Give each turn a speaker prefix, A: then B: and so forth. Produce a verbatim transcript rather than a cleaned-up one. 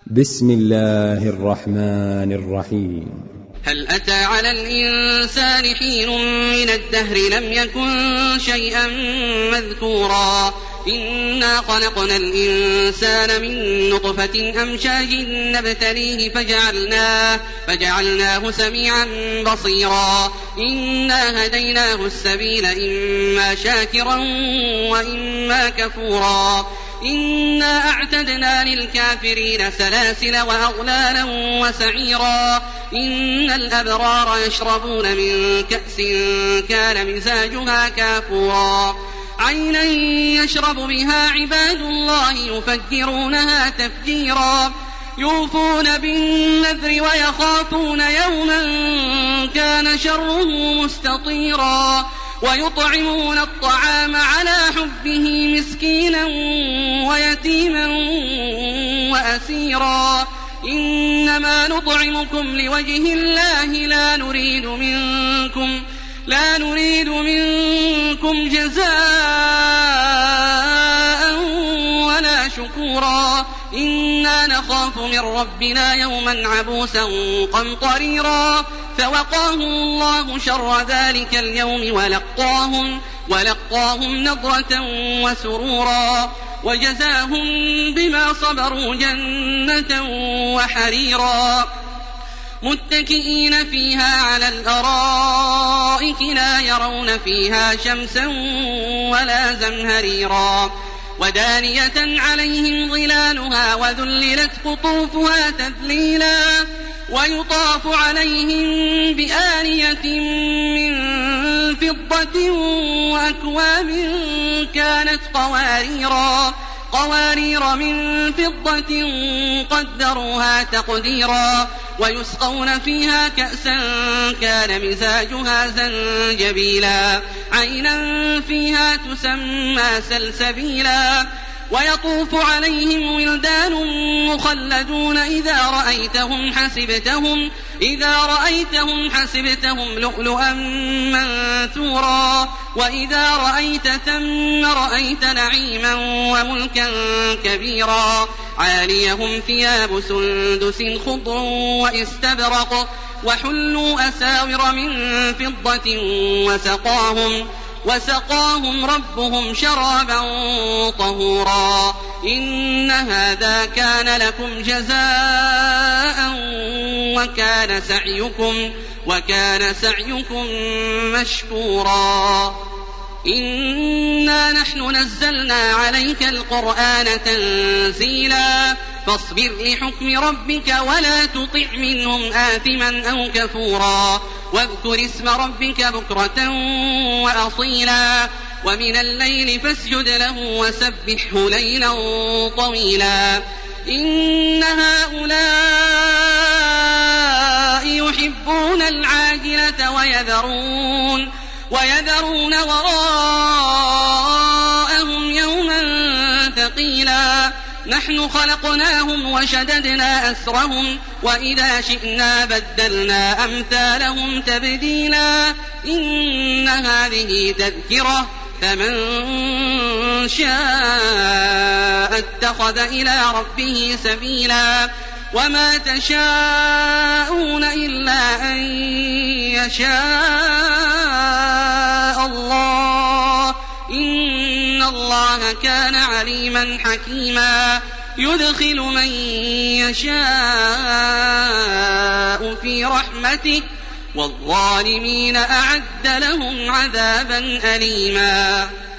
A: بسم الله الرحمن الرحيم.
B: هل أتى على الإنسان حين من الدهر لم يكن شيئا مذكورا إنا خلقنا الإنسان من نطفة أمشاج نبتليه فجعلناه, فجعلناه سميعا بصيرا إنا هديناه السبيل إما شاكرا وإما كفورا إنا أعتدنا للكافرين سلاسل وأغلالا وسعيرا إن الأبرار يشربون من كأس كان مزاجها كافورا عينا يشرب بها عباد الله يفجرونها تفجيرا يوفون بالنذر ويخافون يوما كان شره مستطيرا ويطعمون الطعام على حبه مسكينا ويتيما وأسيرا إنما نطعمكم لوجه الله لا نريد منكم لا نريد منكم جزاء ولا شكورا إنا نخاف من ربنا يوما عبوسا قمطريرا فوقاهم الله شر ذلك اليوم ولقاهم, ولقاهم نضرة وسرورا وجزاهم بما صبروا جنة وحريرا متكئين فيها على الأرائك لا يرون فيها شمسا ولا زمهريرا ودانية عليهم ظلالها وذللت قطوفها تذليلا ويطاف عليهم بآنية من فضة وأكواب كانت قواريرا قوارير من فضة قدروها تقديرا ويسقون فيها كأسا كان مزاجها زنجبيلا عينا فيها تسمى سلسبيلا ويطوف عليهم ولدان مخلدون إذا رأيتهم حسبتهم, إذا رأيتهم حسبتهم لؤلؤا منثورا وإذا رأيت ثم رأيت نعيما وملكا كبيرا عاليهم ثياب سندس خضر واستبرق وحلوا أساور من فضة وسقاهم وسقاهم ربهم شرابا طهورا إن هذا كان لكم جزاء وكان سعيكم, وكان سعيكم مشكورا إنا نحن نزلنا عليك القرآن تنزيلا فاصبر لحكم ربك ولا تطع منهم آثما أو كفورا واذكر اسم ربك بكرة وأصيلا ومن الليل فاسجد له وسبحه ليلا طويلا إن هؤلاء يحبون العاجلة ويذرون, ويذرون وراءهم يوما ثقيلا نحن خلقناهم وشددنا أسرهم وإذا شئنا بدلنا أمثالهم تبديلا إن هذه تذكرة فمن شاء اتخذ إلى ربه سبيلا وما تشاءون إلا أن يشاء الله إن الله كان عليما حكيما يدخل من يشاء في رحمته والظالمين أعد لهم عذابا أليما.